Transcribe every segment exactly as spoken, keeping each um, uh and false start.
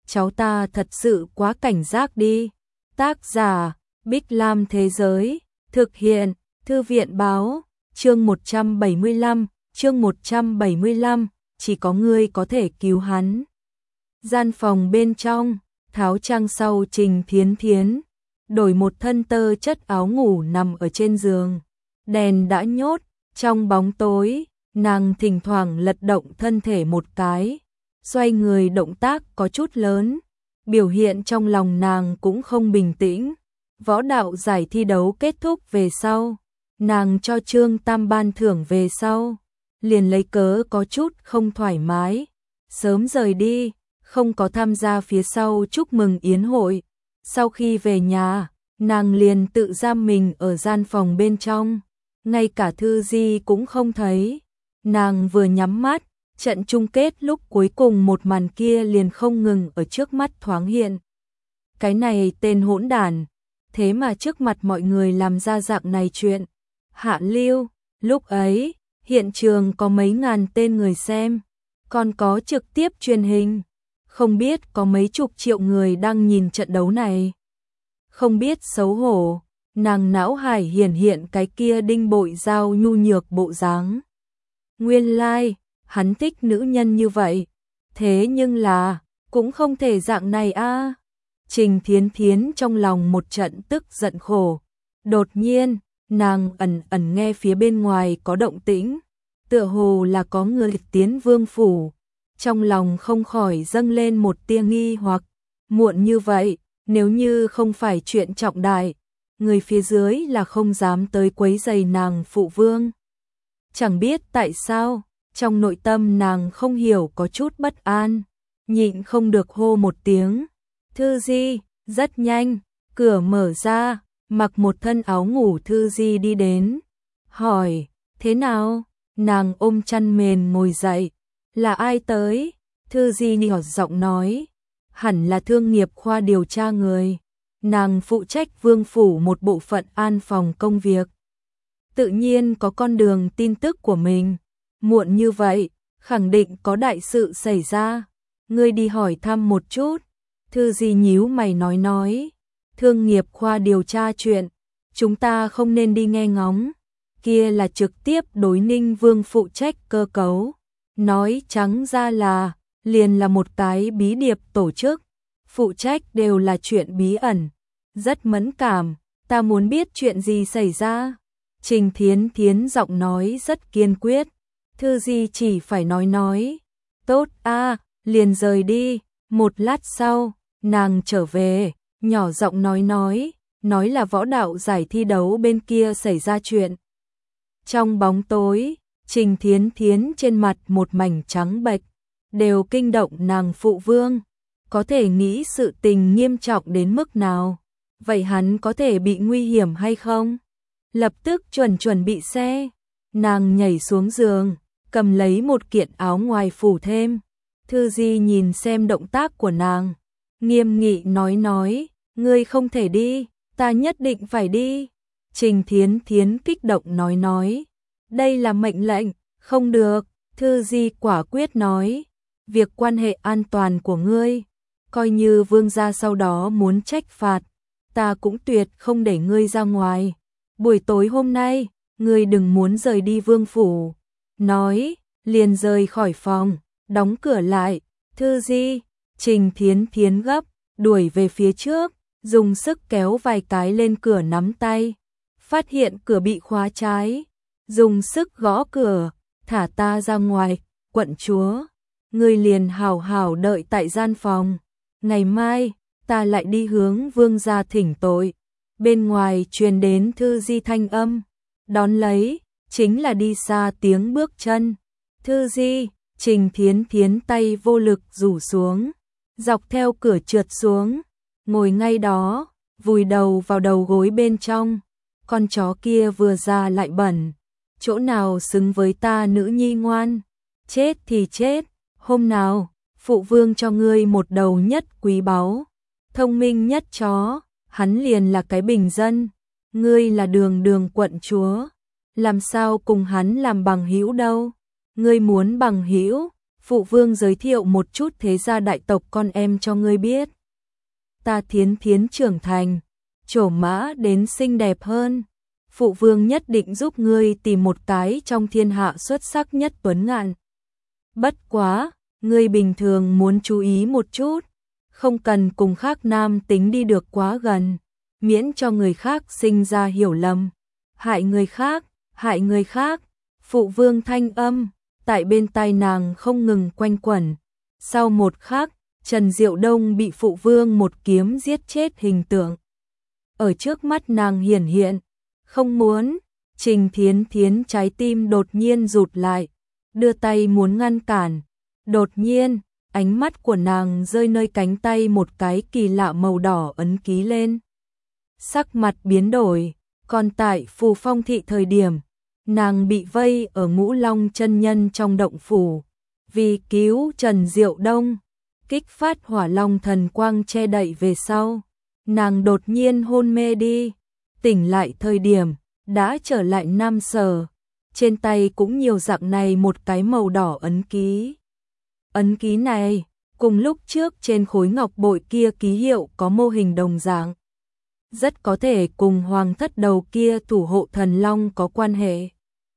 cháu ta thật sự quá cảnh giác đi. Tác giả Bích Lam Thế Giới, thực hiện Thư viện Báo, chương một trăm bảy mươi lăm, chương một trăm bảy mươi lăm, chỉ có ngươi có thể cứu hắn. Gian phòng bên trong, tháo trang sau Trình Thiến Thiến, đổi một thân tơ chất áo ngủ nằm ở trên giường. Đèn đã nhốt, trong bóng tối, nàng thỉnh thoảng lật động thân thể một cái, xoay người động tác có chút lớn, biểu hiện trong lòng nàng cũng không bình tĩnh. Võ đạo giải thi đấu kết thúc về sau, nàng cho Trương Tam ban thưởng về sau, liền lấy cớ có chút không thoải mái, sớm rời đi, không có tham gia phía sau chúc mừng yến hội. Sau khi về nhà, nàng liền tự giam mình ở gian phòng bên trong, ngay cả Thư Di cũng không thấy. Nàng vừa nhắm mắt, trận chung kết lúc cuối cùng một màn kia liền không ngừng ở trước mắt thoáng hiện. Cái này tên hỗn đản, thế mà trước mặt mọi người làm ra dạng này chuyện. Hạ lưu, lúc ấy, hiện trường có mấy ngàn tên người xem, còn có trực tiếp truyền hình, không biết có mấy chục triệu người đang nhìn trận đấu này. Không biết xấu hổ, nàng não hải hiển hiện cái kia đinh bội dao nhu nhược bộ dáng. Nguyên lai, like, hắn thích nữ nhân như vậy, thế nhưng là, cũng không thể dạng này a. À. Trình Thiến Thiến trong lòng một trận tức giận khổ. Đột nhiên, nàng ẩn ẩn nghe phía bên ngoài có động tĩnh, tựa hồ là có người tiến vương phủ. Trong lòng không khỏi dâng lên một tia nghi hoặc, muộn như vậy, nếu như không phải chuyện trọng đại, người phía dưới là không dám tới quấy rầy nàng phụ vương. Chẳng biết tại sao, trong nội tâm nàng không hiểu có chút bất an, nhịn không được hô một tiếng. Thư Di, rất nhanh, cửa mở ra, mặc một thân áo ngủ Thư Di đi đến, hỏi, thế nào? Nàng ôm chăn mền ngồi dậy, là ai tới? Thư Di nhỏ giọng nói, hẳn là thương nghiệp khoa điều tra người, nàng phụ trách vương phủ một bộ phận an phòng công việc. Tự nhiên có con đường tin tức của mình, muộn như vậy, khẳng định có đại sự xảy ra, ngươi đi hỏi thăm một chút. Thư Di nhíu mày nói nói, thương nghiệp khoa điều tra chuyện, chúng ta không nên đi nghe ngóng, kia là trực tiếp đối Ninh Vương phụ trách cơ cấu, nói trắng ra là, liền là một cái bí điệp tổ chức, phụ trách đều là chuyện bí ẩn, rất mẫn cảm, ta muốn biết chuyện gì xảy ra. Trình Thiến Thiến giọng nói rất kiên quyết, Thư Di chỉ phải nói nói, tốt a, liền rời đi. Một lát sau, nàng trở về, nhỏ giọng nói nói, nói là võ đạo giải thi đấu bên kia xảy ra chuyện. Trong bóng tối, Trình Thiến Thiến trên mặt một mảnh trắng bệch, đều kinh động nàng phụ vương, có thể nghĩ sự tình nghiêm trọng đến mức nào, vậy hắn có thể bị nguy hiểm hay không? Lập tức chuẩn chuẩn bị xe, nàng nhảy xuống giường, cầm lấy một kiện áo ngoài phủ thêm. Thư Di nhìn xem động tác của nàng, nghiêm nghị nói nói, ngươi không thể đi, ta nhất định phải đi. Trình Thiến Thiến kích động nói nói, đây là mệnh lệnh, không được. Thư Di quả quyết nói, việc quan hệ an toàn của ngươi, coi như vương gia sau đó muốn trách phạt, ta cũng tuyệt không để ngươi ra ngoài. Buổi tối hôm nay, ngươi đừng muốn rời đi vương phủ. Nói, liền rời khỏi phòng, đóng cửa lại. Thư Di, Trình Thiến Thiến gấp, đuổi về phía trước, dùng sức kéo vài cái lên cửa nắm tay. Phát hiện cửa bị khóa trái, dùng sức gõ cửa, thả ta ra ngoài, quận chúa. Ngươi liền hào hào đợi tại gian phòng, ngày mai, ta lại đi hướng vương gia thỉnh tội. Bên ngoài truyền đến Thư Di thanh âm, đón lấy, chính là đi xa tiếng bước chân. Thư Di, Trình Thiến Thiến tay vô lực rủ xuống, dọc theo cửa trượt xuống, ngồi ngay đó, vùi đầu vào đầu gối bên trong. Con chó kia vừa ra lại bẩn, chỗ nào xứng với ta nữ nhi ngoan, chết thì chết, hôm nào, phụ vương cho ngươi một đầu nhất quý báu, thông minh nhất chó, hắn liền là cái bình dân, ngươi là đường đường quận chúa, làm sao cùng hắn làm bằng hữu đâu, ngươi muốn bằng hữu, Phụ vương giới thiệu một chút thế gia đại tộc con em cho ngươi biết. Ta Thiến Thiến trưởng thành, trổ mã đến xinh đẹp hơn. Phụ vương nhất định giúp ngươi tìm một cái trong thiên hạ xuất sắc nhất tuấn ngạn. Bất quá, ngươi bình thường muốn chú ý một chút, không cần cùng khác nam tính đi được quá gần, miễn cho người khác sinh ra hiểu lầm, hại người khác, hại người khác. Phụ vương thanh âm tại bên tai nàng không ngừng quanh quẩn. Sau một khắc, Trần Diệu Đông bị phụ vương một kiếm giết chết hình tượng ở trước mắt nàng hiển hiện. Không muốn, Trình Thiến Thiến trái tim đột nhiên rụt lại, đưa tay muốn ngăn cản. Đột nhiên, ánh mắt của nàng rơi nơi cánh tay một cái kỳ lạ màu đỏ ấn ký lên. Sắc mặt biến đổi, còn tại Phù Phong thị thời điểm, nàng bị vây ở Ngũ Long chân nhân trong động phủ, vì cứu Trần Diệu Đông, kích phát Hỏa Long thần quang che đậy về sau, nàng đột nhiên hôn mê đi, tỉnh lại thời điểm đã trở lại Nam Sở, trên tay cũng nhiều dạng này một cái màu đỏ ấn ký. Ấn ký này cùng lúc trước trên khối ngọc bội kia ký hiệu có mô hình đồng dạng, rất có thể cùng hoàng thất đầu kia thủ hộ thần long có quan hệ.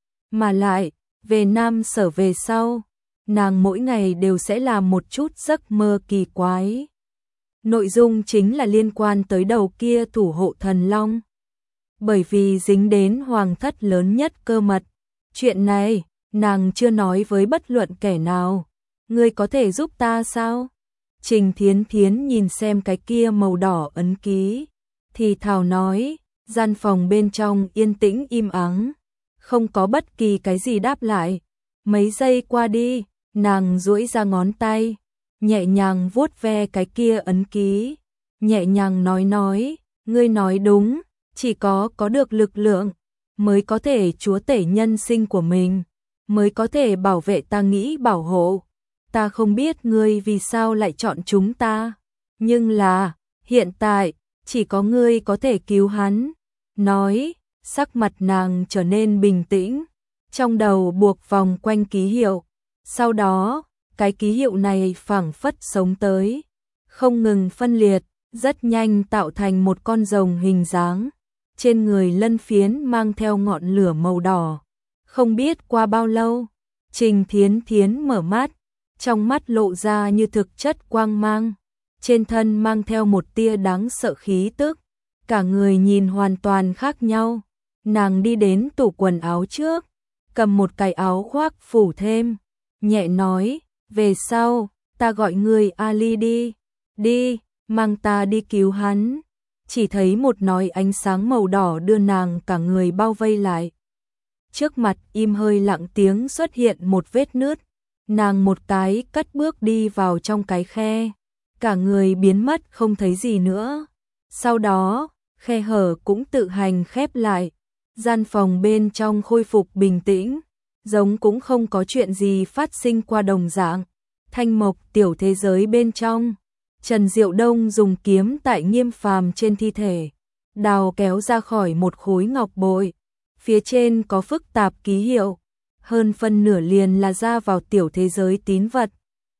Mà lại, về Nam Sở về sau, nàng mỗi ngày đều sẽ làm một chút giấc mơ kỳ quái. Nội dung chính là liên quan tới đầu kia thủ hộ thần long. Bởi vì dính đến hoàng thất lớn nhất cơ mật, chuyện này nàng chưa nói với bất luận kẻ nào. Ngươi có thể giúp ta sao? Trình Thiến Thiến nhìn xem cái kia màu đỏ ấn ký, thì thào nói. Gian phòng bên trong yên tĩnh im ắng, không có bất kỳ cái gì đáp lại. Mấy giây qua đi, nàng duỗi ra ngón tay, nhẹ nhàng vuốt ve cái kia ấn ký, nhẹ nhàng nói nói, ngươi nói đúng, chỉ có có được lực lượng mới có thể chúa tể nhân sinh của mình, mới có thể bảo vệ ta nghĩ bảo hộ. Ta không biết ngươi vì sao lại chọn chúng ta, nhưng là, hiện tại, chỉ có ngươi có thể cứu hắn. Nói, sắc mặt nàng trở nên bình tĩnh, trong đầu buộc vòng quanh ký hiệu. Sau đó, cái ký hiệu này phảng phất sống tới, không ngừng phân liệt, rất nhanh tạo thành một con rồng hình dáng. Trên người lân phiến mang theo ngọn lửa màu đỏ. Không biết qua bao lâu, Trình Thiến Thiến mở mắt, trong mắt lộ ra như thực chất quang mang, trên thân mang theo một tia đáng sợ khí tức, cả người nhìn hoàn toàn khác nhau. Nàng đi đến tủ quần áo trước, cầm một cái áo khoác phủ thêm, nhẹ nói, về sau, ta gọi người Ali đi, đi, mang ta đi cứu hắn. Chỉ thấy một nói ánh sáng màu đỏ đưa nàng cả người bao vây lại. Trước mặt im hơi lặng tiếng xuất hiện một vết nứt, nàng một cái cất bước đi vào trong cái khe, cả người biến mất không thấy gì nữa. Sau đó, khe hở cũng tự hành khép lại, gian phòng bên trong khôi phục bình tĩnh, giống cũng không có chuyện gì phát sinh qua đồng dạng. Thanh mộc tiểu thế giới bên trong, Trần Diệu Đông dùng kiếm tại Nghiêm Phàm trên thi thể, đào kéo ra khỏi một khối ngọc bội, phía trên có phức tạp ký hiệu, hơn phân nửa liền là ra vào tiểu thế giới tín vật.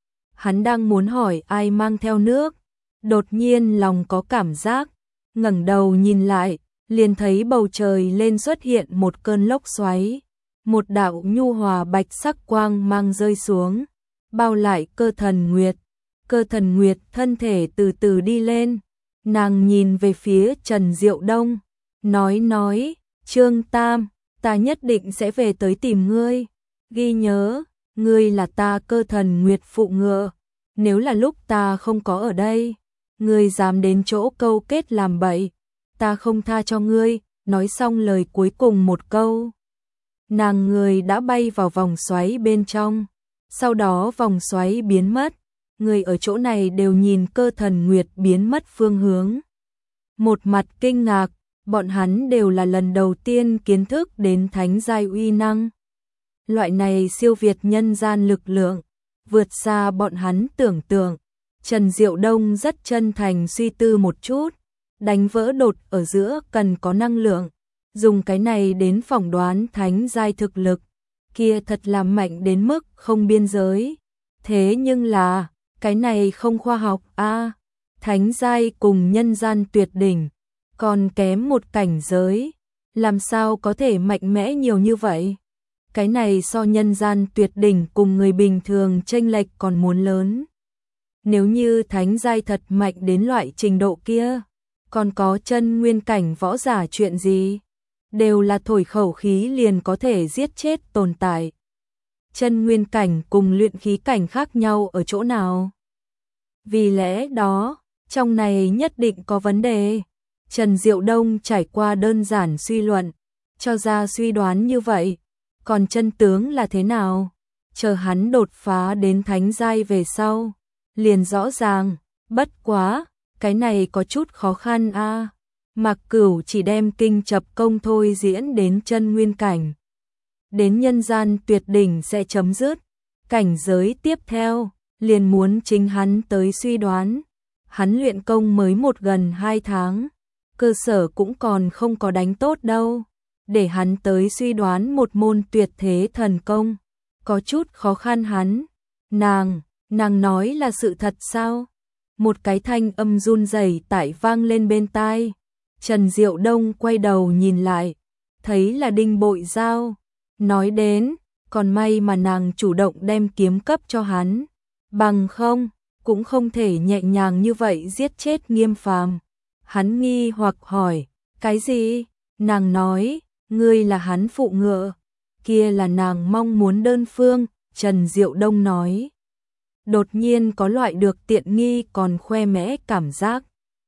Hắn đang muốn hỏi ai mang theo nước, đột nhiên lòng có cảm giác, ngẩng đầu nhìn lại, liền thấy bầu trời lên xuất hiện một cơn lốc xoáy, một đạo nhu hòa bạch sắc quang mang rơi xuống, bao lại Cơ Thần Nguyệt. Cơ Thần Nguyệt thân thể từ từ đi lên, nàng nhìn về phía Trần Diệu Đông, nói nói, Trương Tam, ta nhất định sẽ về tới tìm ngươi, ghi nhớ, ngươi là ta Cơ Thần Nguyệt phụ ngựa, nếu là lúc ta không có ở đây, ngươi dám đến chỗ câu kết làm bậy, ta không tha cho ngươi. Nói xong lời cuối cùng một câu, nàng người đã bay vào vòng xoáy bên trong, sau đó vòng xoáy biến mất. Người ở chỗ này đều nhìn Cơ Thần Nguyệt biến mất phương hướng, một mặt kinh ngạc, bọn hắn đều là lần đầu tiên kiến thức đến thánh giai uy năng. Loại này siêu việt nhân gian lực lượng, vượt xa bọn hắn tưởng tượng. Trần Diệu Đông rất chân thành suy tư một chút, đánh vỡ đột ở giữa cần có năng lượng, dùng cái này đến phỏng đoán thánh giai thực lực, kia thật là mạnh đến mức không biên giới. Thế nhưng là, cái này không khoa học a. Thánh giai cùng nhân gian tuyệt đỉnh, còn kém một cảnh giới, làm sao có thể mạnh mẽ nhiều như vậy? Cái này so nhân gian tuyệt đỉnh cùng người bình thường chênh lệch còn muốn lớn. Nếu như thánh giai thật mạnh đến loại trình độ kia, còn có chân nguyên cảnh võ giả chuyện gì? Đều là thổi khẩu khí liền có thể giết chết tồn tại. Chân nguyên cảnh cùng luyện khí cảnh khác nhau ở chỗ nào? Vì lẽ đó, trong này nhất định có vấn đề. Trần Diệu Đông trải qua đơn giản suy luận, cho ra suy đoán như vậy. Còn chân tướng là thế nào? Chờ hắn đột phá đến thánh giai về sau, liền rõ ràng, bất quá, cái này có chút khó khăn a. À. Mạc Cửu chỉ đem kinh chập công thôi diễn đến chân nguyên cảnh. Đến nhân gian tuyệt đỉnh sẽ chấm dứt, cảnh giới tiếp theo, liền muốn chính hắn tới suy đoán. Hắn luyện công mới một gần hai tháng, cơ sở cũng còn không có đánh tốt đâu. Để hắn tới suy đoán một môn tuyệt thế thần công, có chút khó khăn hắn. Nàng, nàng nói là sự thật sao? Một cái thanh âm run rẩy tại vang lên bên tai. Trần Diệu Đông quay đầu nhìn lại, thấy là Đinh Bội Giao. Nói đến, còn may mà nàng chủ động đem kiếm cấp cho hắn. Bằng không, cũng không thể nhẹ nhàng như vậy giết chết Nghiêm Phàm. Hắn nghi hoặc hỏi, cái gì? Nàng nói, ngươi là hắn phụ ngựa. Kia là nàng mong muốn đơn phương, Trần Diệu Đông nói. Đột nhiên có loại được tiện nghi còn khoe mẽ cảm giác.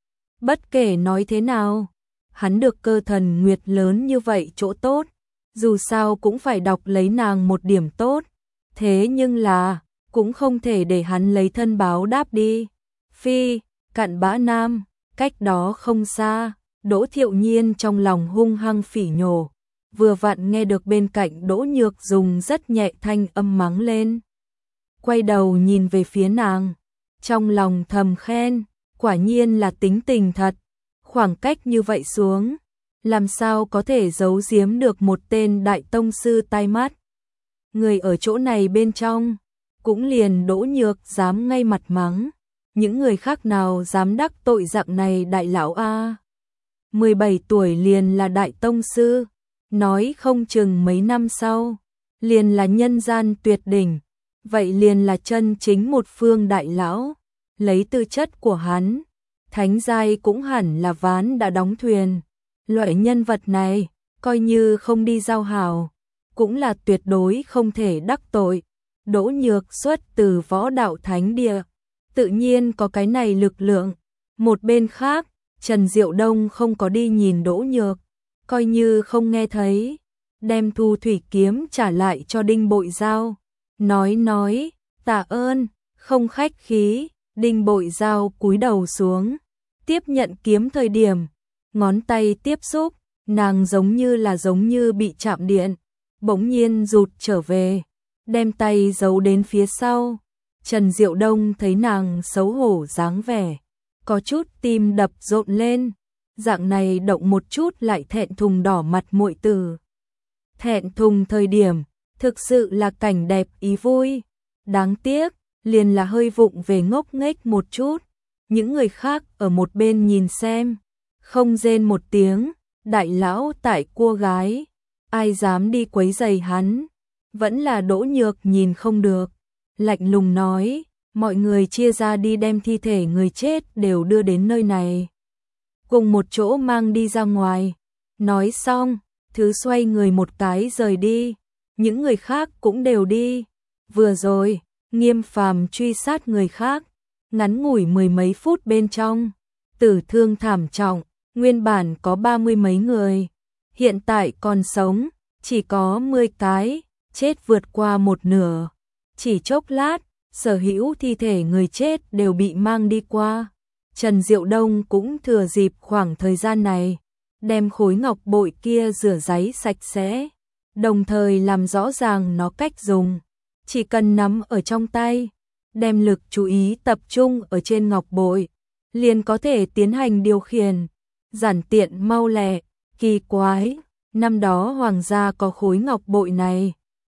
Bất kể nói thế nào, hắn được cơ thần nguyệt lớn như vậy chỗ tốt, dù sao cũng phải đọc lấy nàng một điểm tốt. Thế nhưng là, cũng không thể để hắn lấy thân báo đáp đi. Phi, Cặn Bã Nam, cách đó không xa, Đỗ Thiệu Nhiên trong lòng hung hăng phỉ nhổ. Vừa vặn nghe được bên cạnh Đỗ Nhược dùng rất nhẹ thanh âm mắng lên. Quay đầu nhìn về phía nàng, trong lòng thầm khen, quả nhiên là tính tình thật. Khoảng cách như vậy xuống, làm sao có thể giấu giếm được một tên đại tông sư tai mắt. Người ở chỗ này bên trong, cũng liền Đỗ Nhược dám ngay mặt mắng. Những người khác nào dám đắc tội dạng này đại lão a? mười bảy tuổi liền là đại tông sư, nói không chừng mấy năm sau, liền là nhân gian tuyệt đỉnh, vậy liền là chân chính một phương đại lão. Lấy tư chất của hắn, thánh giai cũng hẳn là ván đã đóng thuyền. Loại nhân vật này, coi như không đi giao hảo, cũng là tuyệt đối không thể đắc tội. Đỗ Nhược xuất từ võ đạo thánh địa, tự nhiên có cái này lực lượng. Một bên khác, Trần Diệu Đông không có đi nhìn Đỗ Nhược, coi như không nghe thấy, đem thu thủy kiếm trả lại cho Đinh Bội Giao. Nói nói, tạ ơn, không khách khí. Đinh Bội Giao cúi đầu xuống, tiếp nhận kiếm thời điểm, ngón tay tiếp xúc, nàng giống như là giống như bị chạm điện, bỗng nhiên rụt trở về, đem tay giấu đến phía sau. Trần Diệu Đông thấy nàng xấu hổ dáng vẻ, có chút tim đập rộn lên, dạng này động một chút lại thẹn thùng đỏ mặt muội tử. Thẹn thùng thời điểm, thực sự là cảnh đẹp ý vui, đáng tiếc, liền là hơi vụng về ngốc nghếch một chút. Những người khác ở một bên nhìn xem, không rên một tiếng, đại lão tại cua gái, ai dám đi quấy rầy hắn. Vẫn là Đỗ Nhược nhìn không được, lạnh lùng nói, mọi người chia ra đi đem thi thể người chết đều đưa đến nơi này, cùng một chỗ mang đi ra ngoài. Nói xong, thứ xoay người một cái rời đi, những người khác cũng đều đi. Vừa rồi, Nghiêm Phàm truy sát người khác, ngắn ngủi mười mấy phút bên trong, tử thương thảm trọng, nguyên bản có ba mươi mấy người, hiện tại còn sống, chỉ có mười cái, chết vượt qua một nửa. Chỉ chốc lát, sở hữu thi thể người chết đều bị mang đi qua. Trần Diệu Đông cũng thừa dịp khoảng thời gian này, đem khối ngọc bội kia rửa ráy sạch sẽ, đồng thời làm rõ ràng nó cách dùng. Chỉ cần nắm ở trong tay, đem lực chú ý tập trung ở trên ngọc bội, liền có thể tiến hành điều khiển, giản tiện mau lẹ. Kỳ quái, năm đó hoàng gia có khối ngọc bội này,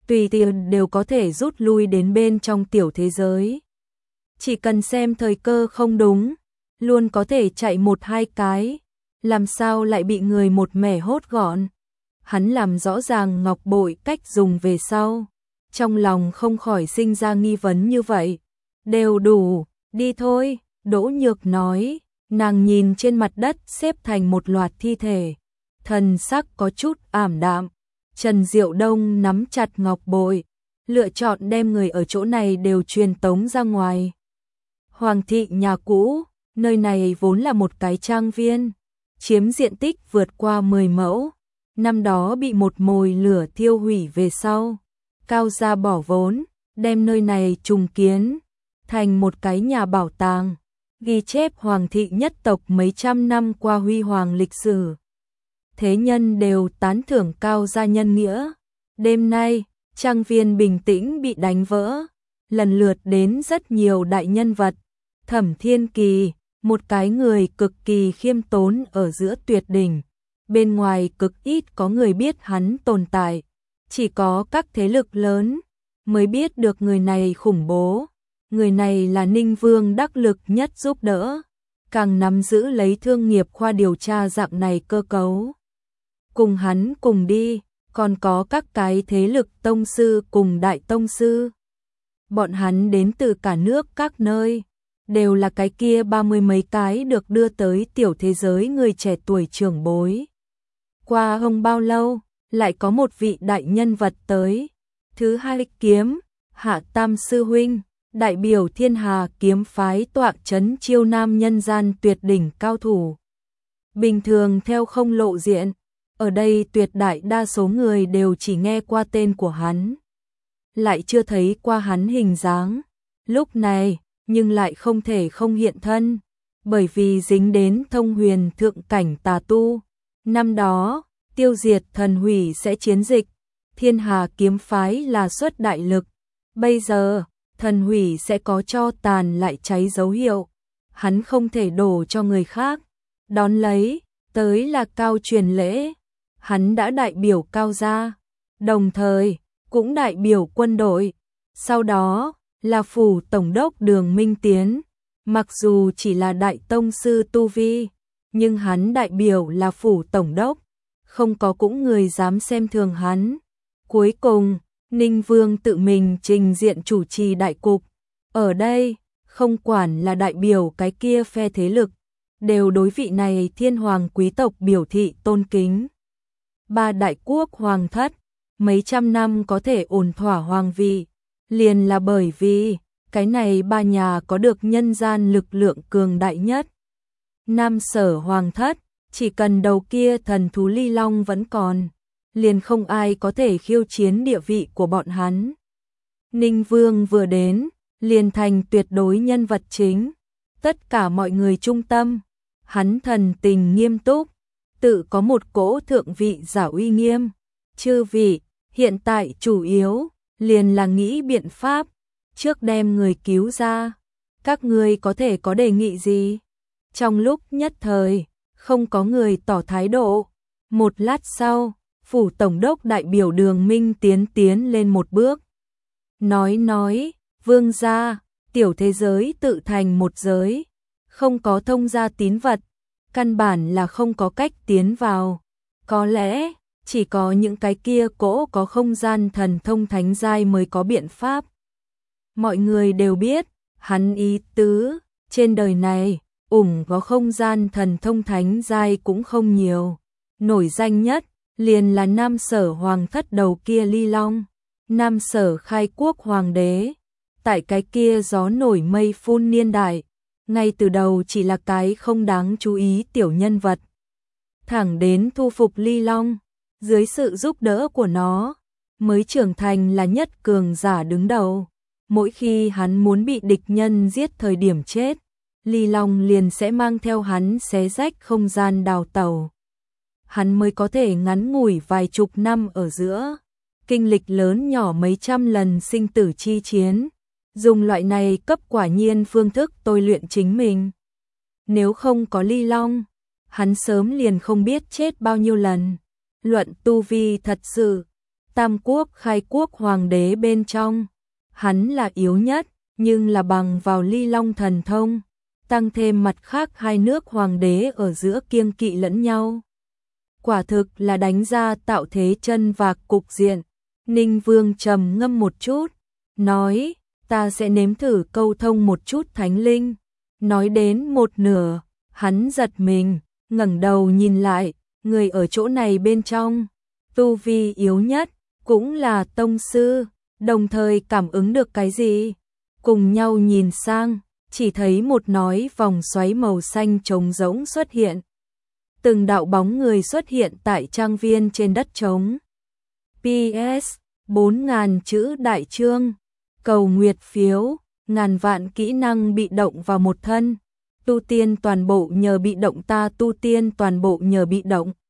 tùy tiện đều có thể rút lui đến bên trong tiểu thế giới. Chỉ cần xem thời cơ không đúng, luôn có thể chạy một hai cái, làm sao lại bị người một mẻ hốt gọn. Hắn làm rõ ràng ngọc bội cách dùng về sau, trong lòng không khỏi sinh ra nghi vấn như vậy. Đều đủ, đi thôi, Đỗ Nhược nói, nàng nhìn trên mặt đất xếp thành một loạt thi thể, thần sắc có chút ảm đạm. Trần Diệu Đông nắm chặt ngọc bội, lựa chọn đem người ở chỗ này đều truyền tống ra ngoài. Hoàng thị nhà cũ, nơi này vốn là một cái trang viên, chiếm diện tích vượt qua mười mẫu, năm đó bị một mồi lửa thiêu hủy về sau. Cao gia bỏ vốn, đem nơi này trùng kiến, thành một cái nhà bảo tàng, ghi chép Hoàng thị nhất tộc mấy trăm năm qua huy hoàng lịch sử. Thế nhân đều tán thưởng Cao gia nhân nghĩa. Đêm nay, trang viên bình tĩnh bị đánh vỡ, lần lượt đến rất nhiều đại nhân vật. Thẩm Thiên Kỳ, một cái người cực kỳ khiêm tốn ở giữa tuyệt đỉnh, bên ngoài cực ít có người biết hắn tồn tại, chỉ có các thế lực lớn mới biết được người này khủng bố. Người này là Ninh Vương đắc lực nhất giúp đỡ, càng nắm giữ lấy thương nghiệp khoa điều tra dạng này cơ cấu. Cùng hắn cùng đi, còn có các cái thế lực tông sư cùng đại tông sư. Bọn hắn đến từ cả nước các nơi, đều là cái kia ba mươi mấy cái được đưa tới tiểu thế giới người trẻ tuổi trưởng bối. Qua không bao lâu, lại có một vị đại nhân vật tới. Thứ hai kiếm, Hạ Tam Sư Huynh, đại biểu Thiên Hà kiếm phái tọa chấn chiêu nam nhân gian tuyệt đỉnh cao thủ. Bình thường theo không lộ diện, ở đây tuyệt đại đa số người đều chỉ nghe qua tên của hắn, lại chưa thấy qua hắn hình dáng. Lúc này, nhưng lại không thể không hiện thân, bởi vì dính đến thông huyền thượng cảnh tà tu. Năm đó, tiêu diệt thần hủy sẽ chiến dịch, Thiên Hà kiếm phái là xuất đại lực. Bây giờ, thần hủy sẽ có cho tàn lại cháy dấu hiệu, hắn không thể đổ cho người khác. Đón lấy, tới là Cao truyền lễ, hắn đã đại biểu Cao gia, đồng thời cũng đại biểu quân đội. Sau đó là phủ tổng đốc Đường Minh Tiến, mặc dù chỉ là đại tông sư tu vi, nhưng hắn đại biểu là phủ tổng đốc, không có cũng người dám xem thường hắn. Cuối cùng, Ninh Vương tự mình trình diện chủ trì đại cục. Ở đây, không quản là đại biểu cái kia phe thế lực, đều đối vị này thiên hoàng quý tộc biểu thị tôn kính. Ba đại quốc hoàng thất, mấy trăm năm có thể ổn thỏa hoàng vị, liền là bởi vì cái này ba nhà có được nhân gian lực lượng cường đại nhất. Nam Sở hoàng thất, chỉ cần đầu kia thần thú ly long vẫn còn, liền không ai có thể khiêu chiến địa vị của bọn hắn. Ninh Vương vừa đến, liền thành tuyệt đối nhân vật chính, tất cả mọi người trung tâm. Hắn thần tình nghiêm túc, tự có một cỗ thượng vị giả uy nghiêm. Chư vị, hiện tại chủ yếu liền là nghĩ biện pháp trước đem người cứu ra. Các ngươi có thể có đề nghị gì? Trong lúc nhất thời, không có người tỏ thái độ. Một lát sau, phủ tổng đốc đại biểu Đường Minh Tiến tiến lên một bước. Nói nói, vương gia, tiểu thế giới tự thành một giới, không có thông gia tín vật, căn bản là không có cách tiến vào. Có lẽ, chỉ có những cái kia cỗ có không gian thần thông thánh giai mới có biện pháp. Mọi người đều biết, hắn ý tứ, trên đời này, ủng có không gian thần thông thánh giai cũng không nhiều. Nổi danh nhất, liền là Nam Sở hoàng thất đầu kia ly long. Nam Sở khai quốc hoàng đế, tại cái kia gió nổi mây phun niên đại, ngay từ đầu chỉ là cái không đáng chú ý tiểu nhân vật. Thẳng đến thu phục ly long, dưới sự giúp đỡ của nó, mới trưởng thành là nhất cường giả đứng đầu. Mỗi khi hắn muốn bị địch nhân giết thời điểm chết, ly long liền sẽ mang theo hắn xé rách không gian đào tẩu. Hắn mới có thể ngắn ngủi vài chục năm ở giữa, kinh lịch lớn nhỏ mấy trăm lần sinh tử chi chiến, dùng loại này cấp quả nhiên phương thức tôi luyện chính mình. Nếu không có ly long, hắn sớm liền không biết chết bao nhiêu lần. Luận tu vi thật sự, Tam quốc khai quốc hoàng đế bên trong, hắn là yếu nhất, nhưng là bằng vào Ly Long thần thông, tăng thêm mặt khác hai nước hoàng đế ở giữa kiêng kỵ lẫn nhau. Quả thực là đánh ra tạo thế chân vạc cục diện. Ninh Vương trầm ngâm một chút, nói, ta sẽ nếm thử câu thông một chút thánh linh. Nói đến một nửa, hắn giật mình, ngẩng đầu nhìn lại, người ở chỗ này bên trong, tu vi yếu nhất, cũng là tông sư, đồng thời cảm ứng được cái gì? Cùng nhau nhìn sang, chỉ thấy một nói vòng xoáy màu xanh trống rỗng xuất hiện. Từng đạo bóng người xuất hiện tại trang viên trên đất trống. pê ét bốn nghìn chữ đại chương, cầu nguyệt phiếu, ngàn vạn kỹ năng bị động vào một thân. Tu tiên toàn bộ nhờ bị động, ta tu tiên toàn bộ nhờ bị động.